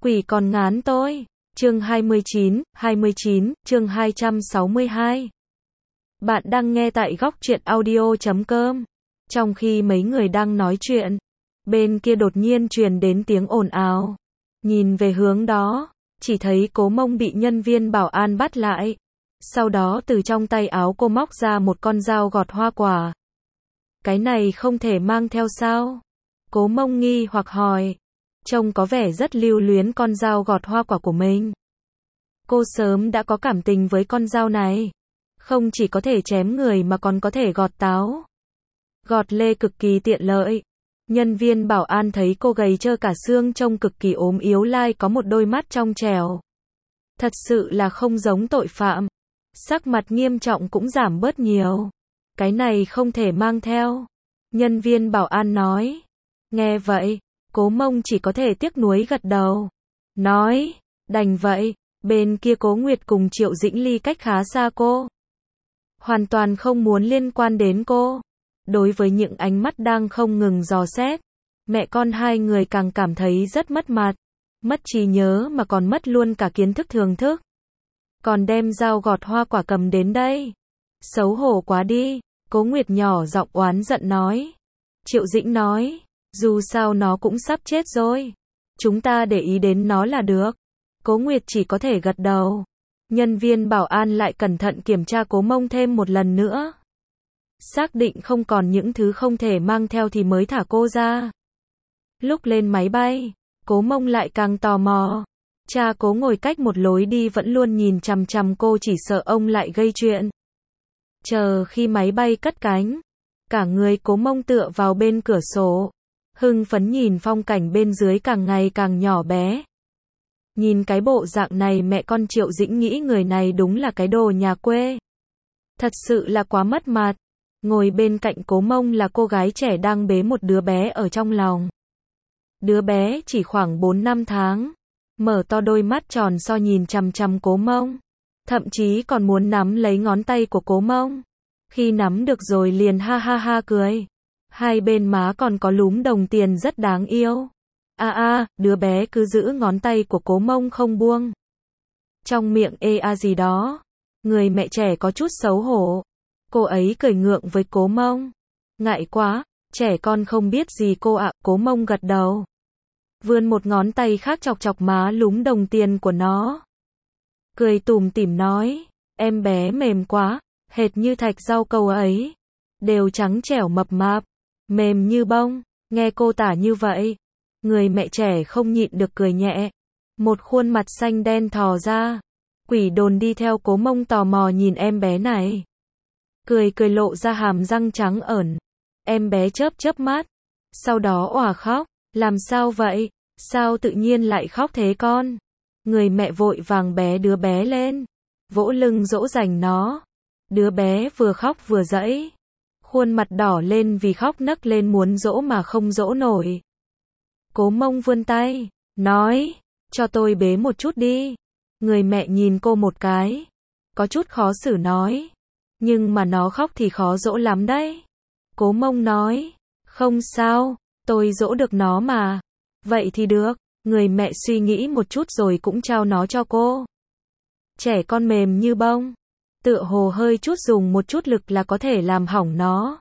Quỷ còn ngán tôi. Chương 29, chương 262. Bạn đang nghe tại góc truyện audio.com. Trong khi mấy người đang nói chuyện, bên kia đột nhiên truyền đến tiếng ồn ào. Nhìn về hướng đó, chỉ thấy Cố Mông bị nhân viên bảo an bắt lại. Sau đó từ trong tay áo cô móc ra một con dao gọt hoa quả. Cái này không thể mang theo sao? Cố Mông nghi hoặc hỏi. Trông có vẻ rất lưu luyến con dao gọt hoa quả của mình. Cô sớm đã có cảm tình với con dao này. Không chỉ có thể chém người mà còn có thể gọt táo. Gọt lê cực kỳ tiện lợi. Nhân viên bảo an thấy cô gầy trơ cả xương trông cực kỳ ốm yếu lai có một đôi mắt trong trẻo. Thật sự là không giống tội phạm. Sắc mặt nghiêm trọng cũng giảm bớt nhiều. Cái này không thể mang theo. Nhân viên bảo an nói. Nghe vậy, Cố Mông chỉ có thể tiếc nuối gật đầu. Nói, đành vậy. Bên kia Cố Nguyệt cùng Triệu Dĩnh Ly cách khá xa cô. Hoàn toàn không muốn liên quan đến cô. Đối với những ánh mắt đang không ngừng dò xét, mẹ con hai người càng cảm thấy rất mất mặt. Mất trí nhớ mà còn mất luôn cả kiến thức thưởng thức. Còn đem dao gọt hoa quả cầm đến đây. Xấu hổ quá đi. Cố Nguyệt nhỏ giọng oán giận nói. Triệu Dĩnh nói, dù sao nó cũng sắp chết rồi. Chúng ta để ý đến nó là được. Cố Nguyệt chỉ có thể gật đầu. Nhân viên bảo an lại cẩn thận kiểm tra Cố Mông thêm một lần nữa. Xác định không còn những thứ không thể mang theo thì mới thả cô ra. Lúc lên máy bay, Cố Mông lại càng tò mò. Cha Cố ngồi cách một lối đi vẫn luôn nhìn chằm chằm cô chỉ sợ ông lại gây chuyện. Chờ khi máy bay cất cánh, cả người Cố Mông tựa vào bên cửa sổ. Hưng phấn nhìn phong cảnh bên dưới càng ngày càng nhỏ bé. Nhìn cái bộ dạng này mẹ con Triệu Dĩnh nghĩ người này đúng là cái đồ nhà quê. Thật sự là quá mất mặt. Ngồi bên cạnh Cố Mông là cô gái trẻ đang bế một đứa bé ở trong lòng. Đứa bé chỉ khoảng 4-5 tháng. Mở to đôi mắt tròn so nhìn chằm chằm Cố Mông. Thậm chí còn muốn nắm lấy ngón tay của Cố Mông. Khi nắm được rồi liền ha ha ha cười. Hai bên má còn có lúm đồng tiền rất đáng yêu. Đứa bé cứ giữ ngón tay của Cố Mông không buông. Trong miệng gì đó. Người mẹ trẻ có chút xấu hổ. Cô ấy cười ngượng với Cố Mông. Ngại quá, trẻ con không biết gì cô ạ. Cố Mông gật đầu. Vươn một ngón tay khác chọc chọc má lúm đồng tiền của nó. Cười tủm tỉm nói, em bé mềm quá, hệt như thạch rau câu ấy. Đều trắng trẻo mập mạp, mềm như bông. Nghe cô tả như vậy, người mẹ trẻ không nhịn được cười nhẹ. Một khuôn mặt xanh đen thò ra. Quỷ đồn đi theo Cố Mông tò mò nhìn em bé này. Cười lộ ra hàm răng trắng ẩn. Em bé chớp chớp mắt. Sau đó òa khóc. Làm sao vậy? Sao tự nhiên lại khóc thế con? Người mẹ vội vàng bế đứa bé lên. Vỗ lưng dỗ dành nó. Đứa bé vừa khóc vừa giãy. Khuôn mặt đỏ lên vì khóc nấc lên muốn dỗ mà không dỗ nổi. Cố Mông vươn tay. Nói. Cho tôi bế một chút đi. Người mẹ nhìn cô một cái. Có chút khó xử nói. Nhưng mà nó khóc thì khó dỗ lắm đấy. Cố Mông nói. Không sao. Tôi dỗ được nó mà. Vậy thì được. Người mẹ suy nghĩ một chút rồi cũng trao nó cho cô. Trẻ con mềm như bông. Tựa hồ hơi chút dùng một chút lực là có thể làm hỏng nó.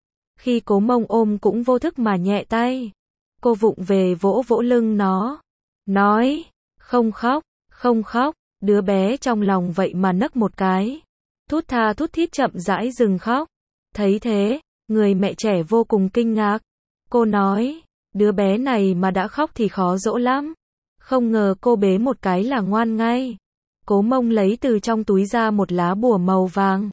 Khi Cố Mông ôm cũng vô thức mà nhẹ tay. Cô vụng về vỗ vỗ lưng nó. Nói. Không khóc, không khóc. Đứa bé trong lòng vậy mà nấc một cái. Thút tha thút thít chậm rãi dừng khóc. Thấy thế, người mẹ trẻ vô cùng kinh ngạc. Cô nói, đứa bé này mà đã khóc thì khó dỗ lắm. Không ngờ cô bế một cái là ngoan ngay. Cố Mông lấy từ trong túi ra một lá bùa màu vàng.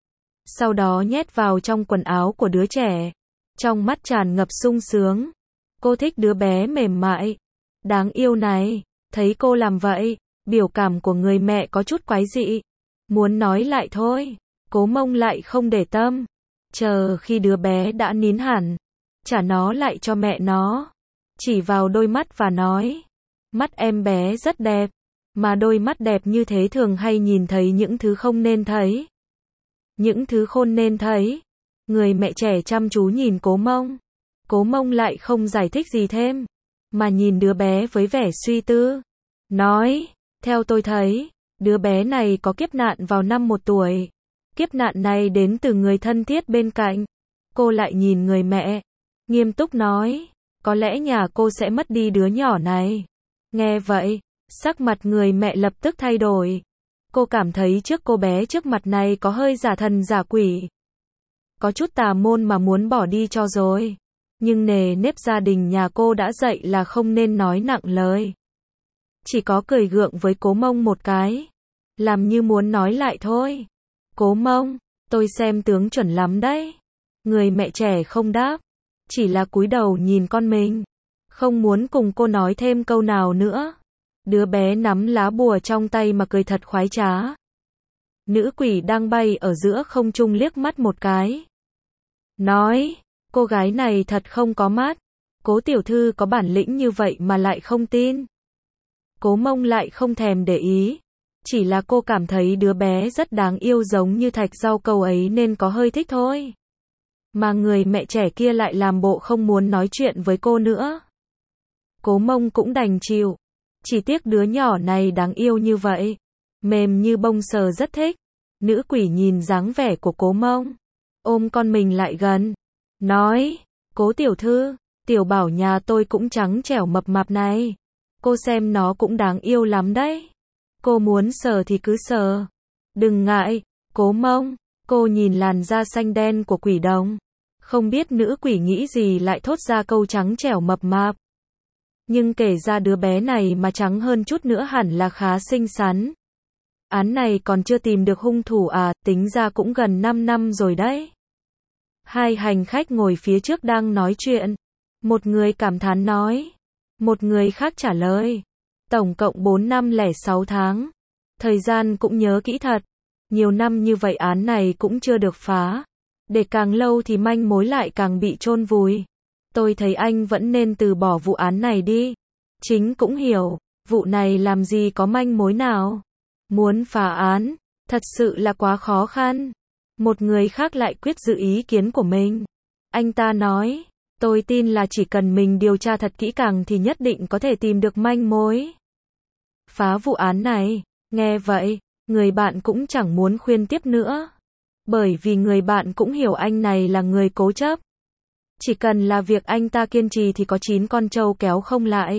Sau đó nhét vào trong quần áo của đứa trẻ. Trong mắt tràn ngập sung sướng. Cô thích đứa bé mềm mại, đáng yêu này. Thấy cô làm vậy, biểu cảm của người mẹ có chút quái dị. Muốn nói lại thôi. Cố Mông lại không để tâm. Chờ khi đứa bé đã nín hẳn, trả nó lại cho mẹ nó. Chỉ vào đôi mắt và nói. Mắt em bé rất đẹp. Mà đôi mắt đẹp như thế thường hay nhìn thấy những thứ không nên thấy. Những thứ khôn nên thấy. Người mẹ trẻ chăm chú nhìn Cố Mông. Cố Mông lại không giải thích gì thêm. Mà nhìn đứa bé với vẻ suy tư. nói, theo tôi thấy, đứa bé này có kiếp nạn vào năm 1 tuổi. Kiếp nạn này đến từ người thân thiết bên cạnh. Cô lại nhìn người mẹ, nghiêm túc nói, có lẽ nhà cô sẽ mất đi đứa nhỏ này. Nghe vậy, sắc mặt người mẹ lập tức thay đổi. Cô cảm thấy trước cô bé trước mặt này có hơi giả thần giả quỷ. Có chút tà môn mà muốn bỏ đi cho rồi. Nhưng nề nếp gia đình nhà cô đã dạy là không nên nói nặng lời. Chỉ có cười gượng với Cố Mông một cái. Làm như muốn nói lại thôi. Cố Mông, tôi xem tướng chuẩn lắm đấy. Người mẹ trẻ không đáp. Chỉ là cúi đầu nhìn con mình. Không muốn cùng cô nói thêm câu nào nữa. Đứa bé nắm lá bùa trong tay mà cười thật khoái trá. Nữ quỷ đang bay ở giữa không trung liếc mắt một cái. Nói, cô gái này thật không có mắt. Cố tiểu thư có bản lĩnh như vậy mà lại không tin. Cố Mông lại không thèm để ý. Chỉ là cô cảm thấy đứa bé rất đáng yêu giống như thạch rau câu ấy nên có hơi thích thôi. Mà người mẹ trẻ kia lại làm bộ không muốn nói chuyện với cô nữa. Cố Mông cũng đành chịu. Chỉ tiếc đứa nhỏ này đáng yêu như vậy. Mềm như bông sờ rất thích. Nữ quỷ nhìn dáng vẻ của Cố Mông. Ôm con mình lại gần. Nói, Cố tiểu thư, tiểu bảo nhà tôi cũng trắng trẻo mập mạp này. Cô xem nó cũng đáng yêu lắm đấy. Cô muốn sờ thì cứ sờ. Đừng ngại, Cố Mông. Cô nhìn làn da xanh đen của quỷ đồng. Không biết nữ quỷ nghĩ gì lại thốt ra câu trắng trẻo mập mạp. Nhưng kể ra đứa bé này mà trắng hơn chút nữa hẳn là khá xinh xắn. Án này còn chưa tìm được hung thủ à, tính ra cũng gần 5 năm rồi đấy. Hai hành khách ngồi phía trước đang nói chuyện. Một người cảm thán nói. Một người khác trả lời. Tổng cộng 4 năm lẻ 6 tháng. Thời gian cũng nhớ kỹ thật. Nhiều năm như vậy án này cũng chưa được phá. Để càng lâu thì manh mối lại càng bị chôn vùi. Tôi thấy anh vẫn nên từ bỏ vụ án này đi. Chính cũng hiểu, vụ này làm gì có manh mối nào. Muốn phá án, thật sự là quá khó khăn. Một người khác lại quyết giữ ý kiến của mình. Anh ta nói, tôi tin là chỉ cần mình điều tra thật kỹ càng thì nhất định có thể tìm được manh mối. Phá vụ án này, nghe vậy, người bạn cũng chẳng muốn khuyên tiếp nữa. Bởi vì người bạn cũng hiểu anh này là người cố chấp. Chỉ cần là việc anh ta kiên trì thì có 9 con trâu kéo không lại.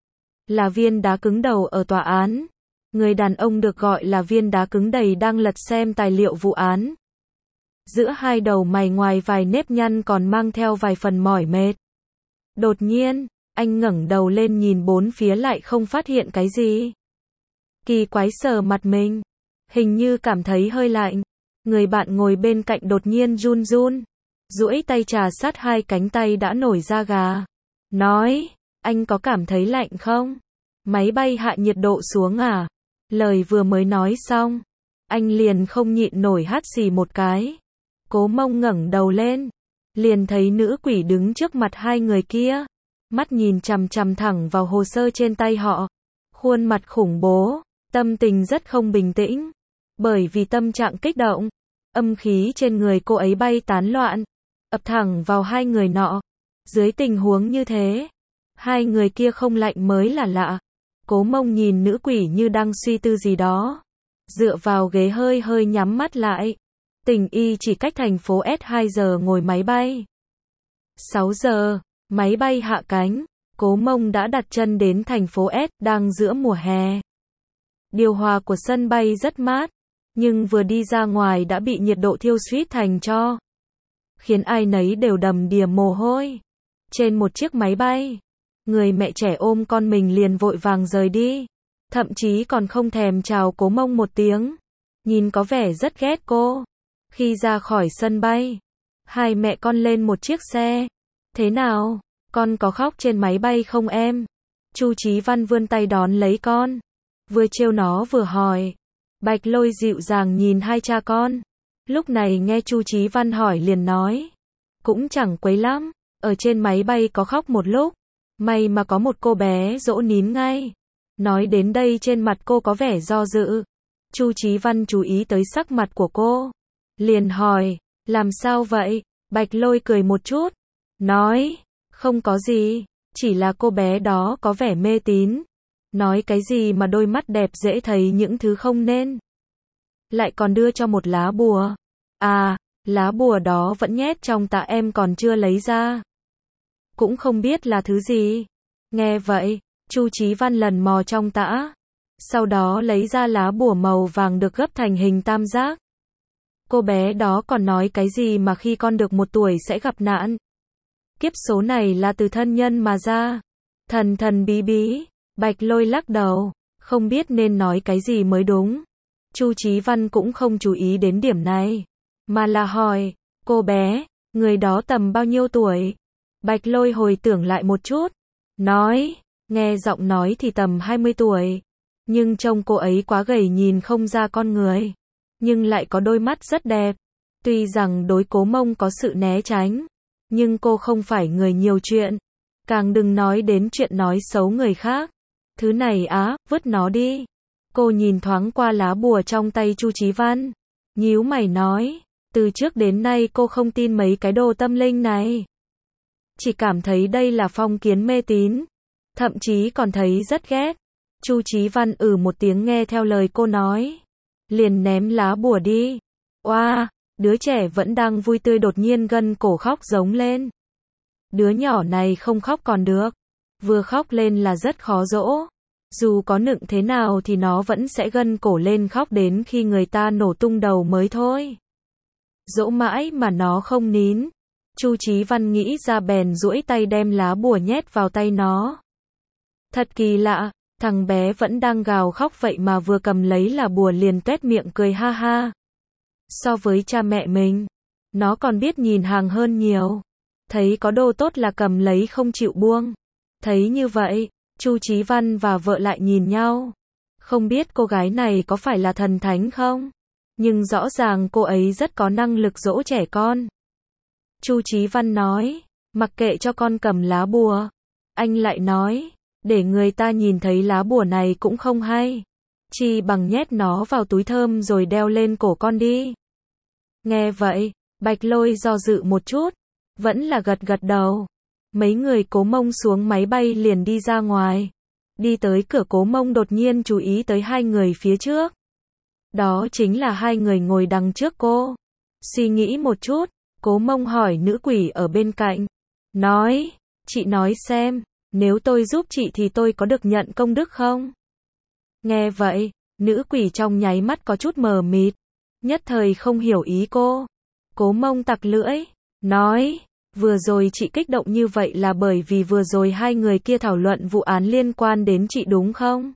Là viên đá cứng đầu ở tòa án. Người đàn ông được gọi là viên đá cứng đầy đang lật xem tài liệu vụ án. Giữa hai đầu mày ngoài vài nếp nhăn còn mang theo vài phần mỏi mệt. Đột nhiên, anh ngẩng đầu lên nhìn bốn phía lại không phát hiện cái gì. Kỳ quái sờ mặt mình. Hình như cảm thấy hơi lạnh. Người bạn ngồi bên cạnh đột nhiên run run. Duỗi tay trà sát hai cánh tay đã nổi da gà. Nói, anh có cảm thấy lạnh không? Máy bay hạ nhiệt độ xuống à? Lời vừa mới nói xong, anh liền không nhịn nổi hắt xì một cái. Cố Mông ngẩng đầu lên, liền thấy nữ quỷ đứng trước mặt hai người kia. Mắt nhìn chằm chằm thẳng vào hồ sơ trên tay họ. Khuôn mặt khủng bố, tâm tình rất không bình tĩnh. Bởi vì tâm trạng kích động, âm khí trên người cô ấy bay tán loạn, ập thẳng vào hai người nọ. Dưới tình huống như thế, hai người kia không lạnh mới là lạ. Cố Mông nhìn nữ quỷ như đang suy tư gì đó. Dựa vào ghế hơi hơi nhắm mắt lại. Tình y chỉ cách thành phố S 2 giờ ngồi máy bay. 6 giờ, máy bay hạ cánh. Cố Mông đã đặt chân đến thành phố S, đang giữa mùa hè. Điều hòa của sân bay rất mát. Nhưng vừa đi ra ngoài đã bị nhiệt độ thiêu suýt thành tro. Khiến ai nấy đều đầm đìa mồ hôi. Trên một chiếc máy bay, người mẹ trẻ ôm con mình liền vội vàng rời đi. Thậm chí còn không thèm chào Cố Mông một tiếng. Nhìn có vẻ rất ghét cô. Khi ra khỏi sân bay, hai mẹ con lên một chiếc xe. Thế nào? Con có khóc trên máy bay không em? Chu Chí Văn vươn tay đón lấy con. Vừa trêu nó vừa hỏi. Bạch Lôi dịu dàng nhìn hai cha con. Lúc này nghe Chu Chí Văn hỏi liền nói. Cũng chẳng quấy lắm. Ở trên máy bay có khóc một lúc. May mà có một cô bé dỗ nín ngay. Nói đến đây trên mặt cô có vẻ do dự. Chu Chí Văn chú ý tới sắc mặt của cô. Liền hỏi. Làm sao vậy? Bạch Lôi cười một chút. Nói. Không có gì. Chỉ là cô bé đó có vẻ mê tín. Nói cái gì mà đôi mắt đẹp dễ thấy những thứ không nên. Lại còn đưa cho một lá bùa. À, lá bùa đó vẫn nhét trong tạ em còn chưa lấy ra. Cũng không biết là thứ gì. Nghe vậy, Chu Chí Văn lần mò trong tã. Sau đó lấy ra lá bùa màu vàng được gấp thành hình tam giác. Cô bé đó còn nói cái gì mà khi con được 1 tuổi sẽ gặp nạn. Kiếp số này là từ thân nhân mà ra. Thần thần bí bí. Bạch Lôi lắc đầu, không biết nên nói cái gì mới đúng. Chu Chí Văn cũng không chú ý đến điểm này, mà là hỏi, cô bé, người đó tầm bao nhiêu tuổi? Bạch Lôi hồi tưởng lại một chút, nói, nghe giọng nói thì tầm 20 tuổi, nhưng trông cô ấy quá gầy nhìn không ra con người, nhưng lại có đôi mắt rất đẹp. Tuy rằng đối Cố Mông có sự né tránh, nhưng cô không phải người nhiều chuyện, càng đừng nói đến chuyện nói xấu người khác. Thứ này á, vứt nó đi. Cô nhìn thoáng qua lá bùa trong tay Chu Chí Văn, nhíu mày nói, từ trước đến nay cô không tin mấy cái đồ tâm linh này. Chỉ cảm thấy đây là phong kiến mê tín, thậm chí còn thấy rất ghét. Chu Chí Văn một tiếng nghe theo lời cô nói, liền ném lá bùa đi. Oa, đứa trẻ vẫn đang vui tươi đột nhiên gân cổ khóc giống lên. Đứa nhỏ này không khóc còn được, vừa khóc lên là rất khó dỗ. Dù có nựng thế nào thì nó vẫn sẽ gân cổ lên khóc đến khi người ta nổ tung đầu mới thôi. Dỗ mãi mà nó không nín. Chu Chí Văn nghĩ ra bèn duỗi tay đem lá bùa nhét vào tay nó. Thật kỳ lạ, thằng bé vẫn đang gào khóc vậy mà vừa cầm lấy là bùa liền tuét miệng cười ha ha. So với cha mẹ mình, nó còn biết nhìn hàng hơn nhiều. Thấy có đồ tốt là cầm lấy không chịu buông. Thấy như vậy, Chu Chí Văn và vợ lại nhìn nhau. Không biết cô gái này có phải là thần thánh không? Nhưng rõ ràng cô ấy rất có năng lực dỗ trẻ con. Chu Chí Văn nói, mặc kệ cho con cầm lá bùa. Anh lại nói, để người ta nhìn thấy lá bùa này cũng không hay. Chi bằng nhét nó vào túi thơm rồi đeo lên cổ con đi. Nghe vậy, Bạch Lôi do dự một chút, vẫn là gật gật đầu. Mấy người Cố Mông xuống máy bay liền đi ra ngoài. Đi tới cửa Cố Mông đột nhiên chú ý tới 2 người phía trước. Đó chính là 2 người ngồi đằng trước cô. Suy nghĩ một chút, Cố Mông hỏi nữ quỷ ở bên cạnh. Nói, chị nói xem, nếu tôi giúp chị thì tôi có được nhận công đức không? Nghe vậy, nữ quỷ trong nháy mắt có chút mờ mịt. Nhất thời không hiểu ý cô. Cố Mông tặc lưỡi, nói, vừa rồi chị kích động như vậy là bởi vì vừa rồi 2 người kia thảo luận vụ án liên quan đến chị đúng không?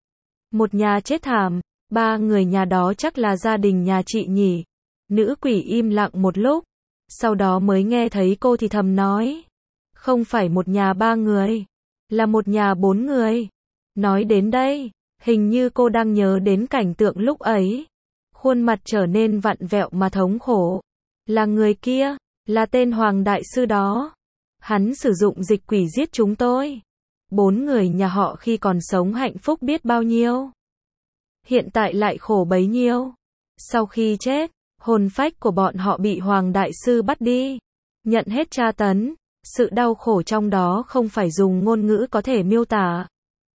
Một nhà chết thảm, 3 người nhà đó chắc là gia đình nhà chị nhỉ? Nữ quỷ im lặng một lúc, sau đó mới nghe thấy cô thì thầm nói, không phải một nhà 3 người, là một nhà 4 người. Nói đến đây, hình như cô đang nhớ đến cảnh tượng lúc ấy. Khuôn mặt trở nên vặn vẹo mà thống khổ. Là người kia, là tên Hoàng Đại Sư đó. Hắn sử dụng dịch quỷ giết chúng tôi. 4 người nhà họ khi còn sống hạnh phúc biết bao nhiêu. Hiện tại lại khổ bấy nhiêu. Sau khi chết, hồn phách của bọn họ bị Hoàng Đại Sư bắt đi. Nhận hết tra tấn. Sự đau khổ trong đó không phải dùng ngôn ngữ có thể miêu tả.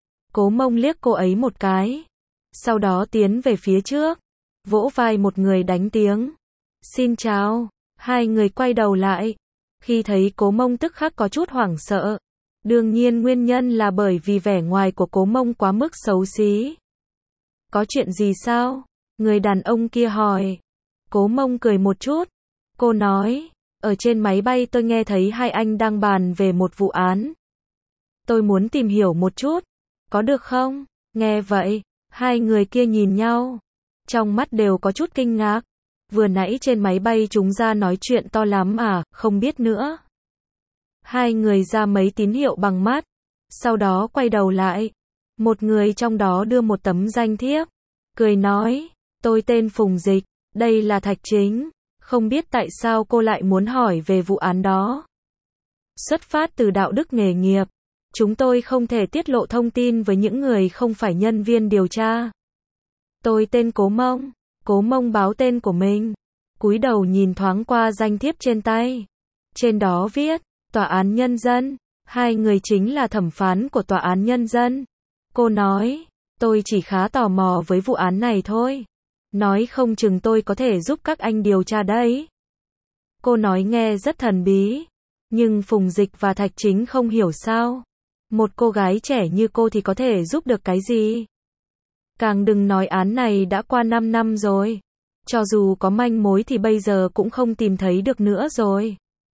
Cố Mông liếc cô ấy một cái. Sau đó tiến về phía trước. Vỗ vai một người đánh tiếng. Xin chào. 2 người quay đầu lại. Khi thấy Cố Mông tức khắc có chút hoảng sợ. Đương nhiên nguyên nhân là bởi vì vẻ ngoài của Cố Mông quá mức xấu xí. Có chuyện gì sao? Người đàn ông kia hỏi. Cố Mông cười một chút. Cô nói, ở trên máy bay tôi nghe thấy 2 anh đang bàn về một vụ án. Tôi muốn tìm hiểu một chút. Có được không? Nghe vậy, 2 người kia nhìn nhau. Trong mắt đều có chút kinh ngạc. Vừa nãy trên máy bay chúng ra nói chuyện to lắm à, không biết nữa. 2 người ra mấy tín hiệu bằng mắt. Sau đó quay đầu lại. Một người trong đó đưa một tấm danh thiếp. Cười nói, tôi tên Phùng Dịch, đây là Thạch Chính. Không biết tại sao cô lại muốn hỏi về vụ án đó. Xuất phát từ đạo đức nghề nghiệp. Chúng tôi không thể tiết lộ thông tin với những người không phải nhân viên điều tra. Tôi tên Cố Mông. Cố Mông báo tên của mình. Cúi đầu nhìn thoáng qua danh thiếp trên tay. Trên đó viết, Tòa án Nhân dân. 2 người chính là thẩm phán của Tòa án Nhân dân. Cô nói, tôi chỉ khá tò mò với vụ án này thôi. Nói không chừng tôi có thể giúp các anh điều tra đấy. Cô nói nghe rất thần bí. Nhưng Phùng Dịch và Thạch Chính không hiểu sao. Một cô gái trẻ như cô thì có thể giúp được cái gì? Càng đừng nói án này đã qua 5 năm rồi. Cho dù có manh mối thì bây giờ cũng không tìm thấy được nữa rồi.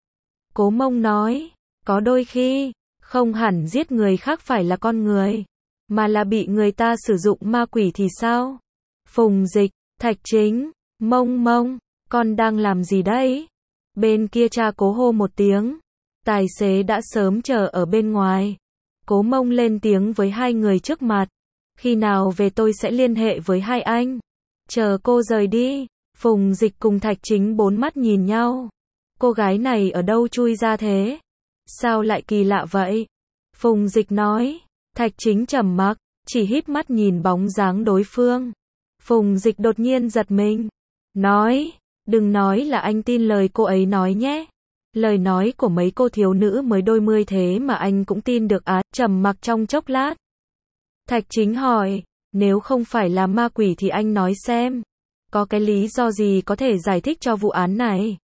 Cố Mông nói, có đôi khi, không hẳn giết người khác phải là con người, mà là bị người ta sử dụng ma quỷ thì sao? Phùng Dịch, Thạch Chính, Mông, con đang làm gì đấy? Bên kia cha Cố hô một tiếng. Tài xế đã sớm chờ ở bên ngoài. Cố Mông lên tiếng với hai người trước mặt. Khi nào về tôi sẽ liên hệ với hai anh. Chờ cô rời đi. Phùng Dịch cùng Thạch Chính bốn mắt nhìn nhau. Cô gái này ở đâu chui ra thế? Sao lại kỳ lạ vậy? Phùng Dịch nói. Thạch Chính trầm mặc, chỉ híp mắt nhìn bóng dáng đối phương. Phùng Dịch đột nhiên giật mình. Nói, đừng nói là anh tin lời cô ấy nói nhé. Lời nói của mấy cô thiếu nữ mới đôi mươi thế mà anh cũng tin được á. Trầm mặc trong chốc lát. Thạch Chính hỏi, nếu không phải là ma quỷ thì anh nói xem. Có cái lý do gì có thể giải thích cho vụ án này?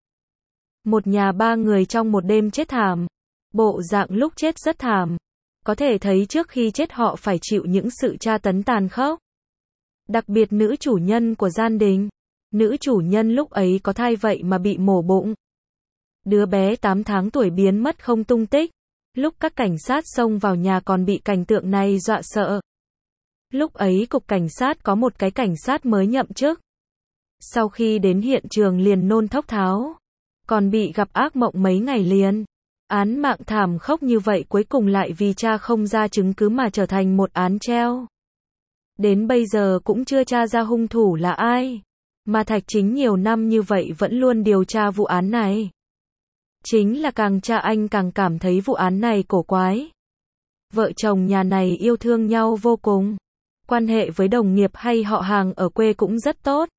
Một nhà ba người trong một đêm chết thảm. Bộ dạng lúc chết rất thảm. Có thể thấy trước khi chết họ phải chịu những sự tra tấn tàn khốc. Đặc biệt nữ chủ nhân của gian đình. Nữ chủ nhân lúc ấy có thai vậy mà bị mổ bụng. Đứa bé 8 tháng tuổi biến mất không tung tích. Lúc các cảnh sát xông vào nhà còn bị cảnh tượng này dọa sợ. Lúc ấy cục cảnh sát có một cái cảnh sát mới nhậm chức. Sau khi đến hiện trường liền nôn thốc tháo. Còn bị gặp ác mộng mấy ngày liền. Án mạng thảm khốc như vậy cuối cùng lại vì tra không ra chứng cứ mà trở thành một án treo. Đến bây giờ cũng chưa tra ra hung thủ là ai. Mà Thạch Chính nhiều năm như vậy vẫn luôn điều tra vụ án này. Chính là càng tra anh càng cảm thấy vụ án này cổ quái. Vợ chồng nhà này yêu thương nhau vô cùng. Quan hệ với đồng nghiệp hay họ hàng ở quê cũng rất tốt.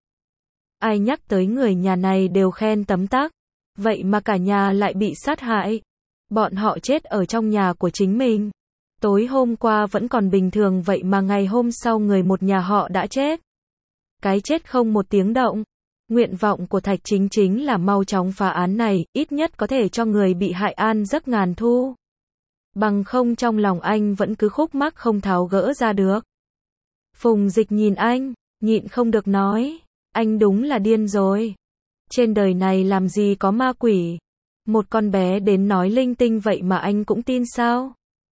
Ai nhắc tới người nhà này đều khen tấm tắc. Vậy mà cả nhà lại bị sát hại. Bọn họ chết ở trong nhà của chính mình. Tối hôm qua vẫn còn bình thường vậy mà ngày hôm sau người một nhà họ đã chết. Cái chết không một tiếng động. Nguyện vọng của Thạch Chính chính là mau chóng phá án này, ít nhất có thể cho người bị hại an giấc ngàn thu. Bằng không trong lòng anh vẫn cứ khúc mắc không tháo gỡ ra được. Phùng Dịch nhìn anh, nhịn không được nói, anh đúng là điên rồi. Trên đời này làm gì có ma quỷ. Một con bé đến nói linh tinh vậy mà anh cũng tin sao?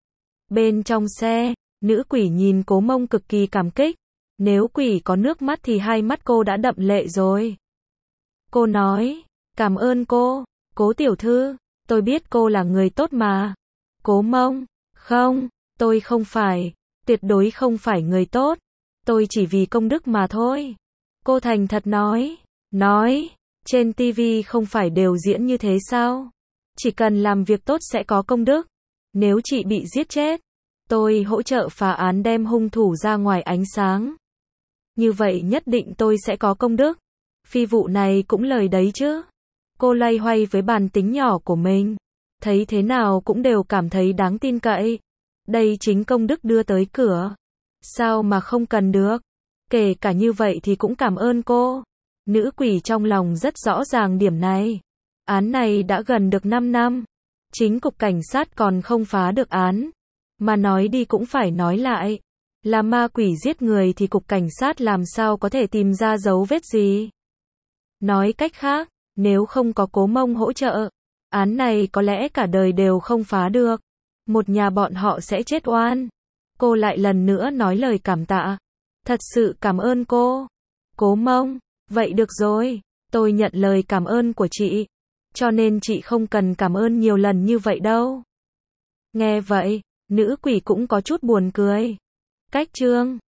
Bên trong xe, nữ quỷ nhìn Cố Mông cực kỳ cảm kích. Nếu quỷ có nước mắt thì hai mắt cô đã đậm lệ rồi. Cô nói, cảm ơn cô, Cố tiểu thư, tôi biết cô là người tốt mà. Cố Mông, không, tôi không phải, tuyệt đối không phải người tốt. Tôi chỉ vì công đức mà thôi. Cô thành thật nói, trên TV không phải đều diễn như thế sao? Chỉ cần làm việc tốt sẽ có công đức. Nếu chị bị giết chết, tôi hỗ trợ phá án đem hung thủ ra ngoài ánh sáng. Như vậy nhất định tôi sẽ có công đức. Phi vụ này cũng lời đấy chứ. Cô loay hoay với bàn tính nhỏ của mình. Thấy thế nào cũng đều cảm thấy đáng tin cậy. Đây chính công đức đưa tới cửa. Sao mà không cần được. Kể cả như vậy thì cũng cảm ơn cô. Nữ quỷ trong lòng rất rõ ràng điểm này. Án này đã gần được 5 năm. Chính cục cảnh sát còn không phá được án. Mà nói đi cũng phải nói lại. Là ma quỷ giết người thì cục cảnh sát làm sao có thể tìm ra dấu vết gì. Nói cách khác, nếu không có Cố Mông hỗ trợ, án này có lẽ cả đời đều không phá được. Một nhà bọn họ sẽ chết oan. Cô lại lần nữa nói lời cảm tạ. Thật sự cảm ơn cô. Cố Mông, vậy được rồi, tôi nhận lời cảm ơn của chị. Cho nên chị không cần cảm ơn nhiều lần như vậy đâu. Nghe vậy, nữ quỷ cũng có chút buồn cười. Cách chương